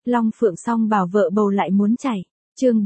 Long Phượng song bảo vợ bầu lại muốn chảy. Chương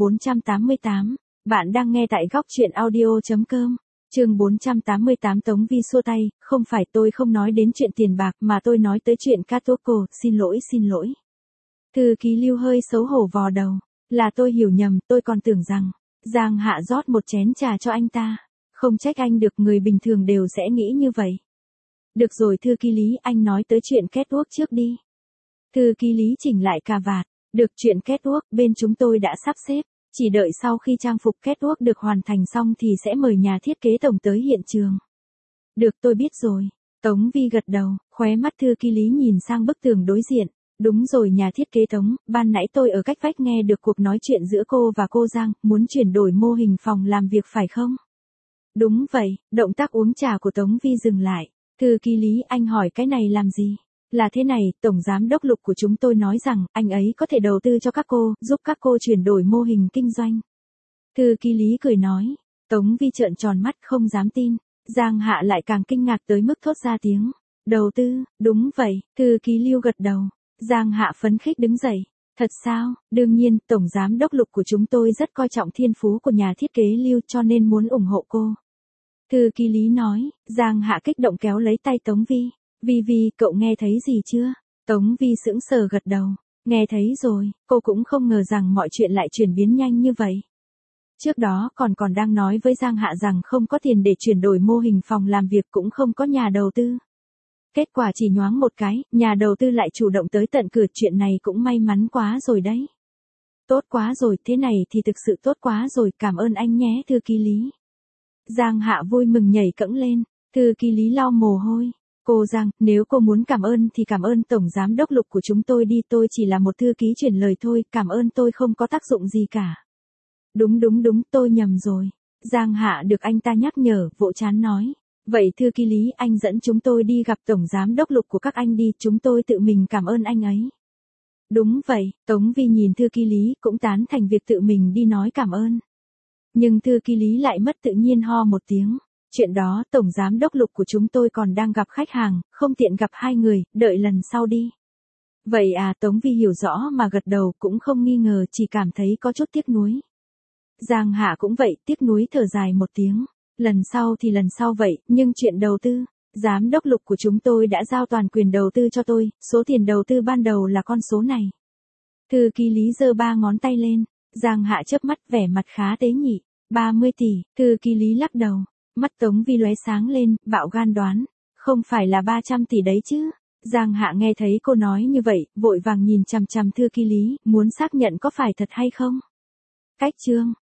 488. Bạn đang nghe tại góc truyện audio.com. Chương 488 Tống Vi xua tay, không phải tôi không nói đến chuyện tiền bạc mà tôi nói tới chuyện Katoko, xin lỗi. Thư ký Lưu hơi xấu hổ vò đầu, là tôi hiểu nhầm, tôi còn tưởng rằng, Giang Hạ rót một chén trà cho anh ta. Không trách anh được, người bình thường đều sẽ nghĩ như vậy. Được rồi thư ký Lý, anh nói tới chuyện catwalk trước đi. Thư ký Lý chỉnh lại cà vạt, được, chuyện catwalk bên chúng tôi đã sắp xếp, chỉ đợi sau khi trang phục catwalk được hoàn thành xong thì sẽ mời nhà thiết kế tổng tới hiện trường. Được, tôi biết rồi. Tống Vi gật đầu, khóe mắt thư ký Lý nhìn sang bức tường đối diện. Đúng rồi nhà thiết kế Tống, ban nãy tôi ở cách vách nghe được cuộc nói chuyện giữa cô và cô Giang, muốn chuyển đổi mô hình phòng làm việc phải không? Đúng vậy, động tác uống trà của Tống Vi dừng lại. Thư ký Lý, anh hỏi cái này làm gì? Là thế này, Tổng Giám đốc Lục của chúng tôi nói rằng, anh ấy có thể đầu tư cho các cô, giúp các cô chuyển đổi mô hình kinh doanh. Thư ký Lý cười nói. Tống Vi trợn tròn mắt không dám tin. Giang Hạ lại càng kinh ngạc tới mức thốt ra tiếng. Đầu tư, đúng vậy, thư ký Lưu gật đầu. Giang Hạ phấn khích đứng dậy. Thật sao, đương nhiên, Tổng Giám đốc Lục của chúng tôi rất coi trọng thiên phú của nhà thiết kế Lưu cho nên muốn ủng hộ cô. Thư ký Lý nói. Giang Hạ kích động kéo lấy tay Tống Vi. Vi, cậu nghe thấy gì chưa? Tống Vi sững sờ gật đầu. Nghe thấy rồi, cô cũng không ngờ rằng mọi chuyện lại chuyển biến nhanh như vậy. Trước đó còn đang nói với Giang Hạ rằng không có tiền để chuyển đổi mô hình phòng làm việc, cũng không có nhà đầu tư. Kết quả chỉ nhoáng một cái, nhà đầu tư lại chủ động tới tận cửa, chuyện này cũng may mắn quá rồi đấy. Tốt quá rồi, thế này thì thực sự tốt quá rồi, cảm ơn anh nhé thư ký Lý. Giang Hạ vui mừng nhảy cẫng lên, thư ký Lý lau mồ hôi. Cô Giang, nếu cô muốn cảm ơn thì cảm ơn Tổng Giám đốc Lục của chúng tôi đi, tôi chỉ là một thư ký chuyển lời thôi, cảm ơn tôi không có tác dụng gì cả. Đúng, tôi nhầm rồi. Giang Hạ được anh ta nhắc nhở, vỗ trán nói. Vậy thư ký Lý, anh dẫn chúng tôi đi gặp Tổng Giám đốc Lục của các anh đi, chúng tôi tự mình cảm ơn anh ấy. Đúng vậy, Tống Vi nhìn thư ký Lý cũng tán thành việc tự mình đi nói cảm ơn. Nhưng thư ký Lý lại mất tự nhiên ho một tiếng. Chuyện đó, Tổng Giám đốc Lục của chúng tôi còn đang gặp khách hàng, không tiện gặp hai người, đợi lần sau đi. Vậy à, Tống Vi hiểu rõ mà gật đầu, cũng không nghi ngờ, chỉ cảm thấy có chút tiếc nuối. Giang Hạ cũng vậy, tiếc nuối thở dài một tiếng. Lần sau thì lần sau vậy, nhưng chuyện đầu tư, Giám đốc Lục của chúng tôi đã giao toàn quyền đầu tư cho tôi, số tiền đầu tư ban đầu là con số này. Thư ký Lý giơ 3 ngón tay lên, Giang Hạ chớp mắt vẻ mặt khá tế nhị. 30 tỷ, thư ký Lý lắc đầu. Mắt Tống Vi lóe sáng lên, bạo gan đoán. Không phải là 300 tỷ đấy chứ. Giang Hạ nghe thấy cô nói như vậy, vội vàng nhìn chằm chằm thư ký Lý, muốn xác nhận có phải thật hay không. Cách chương.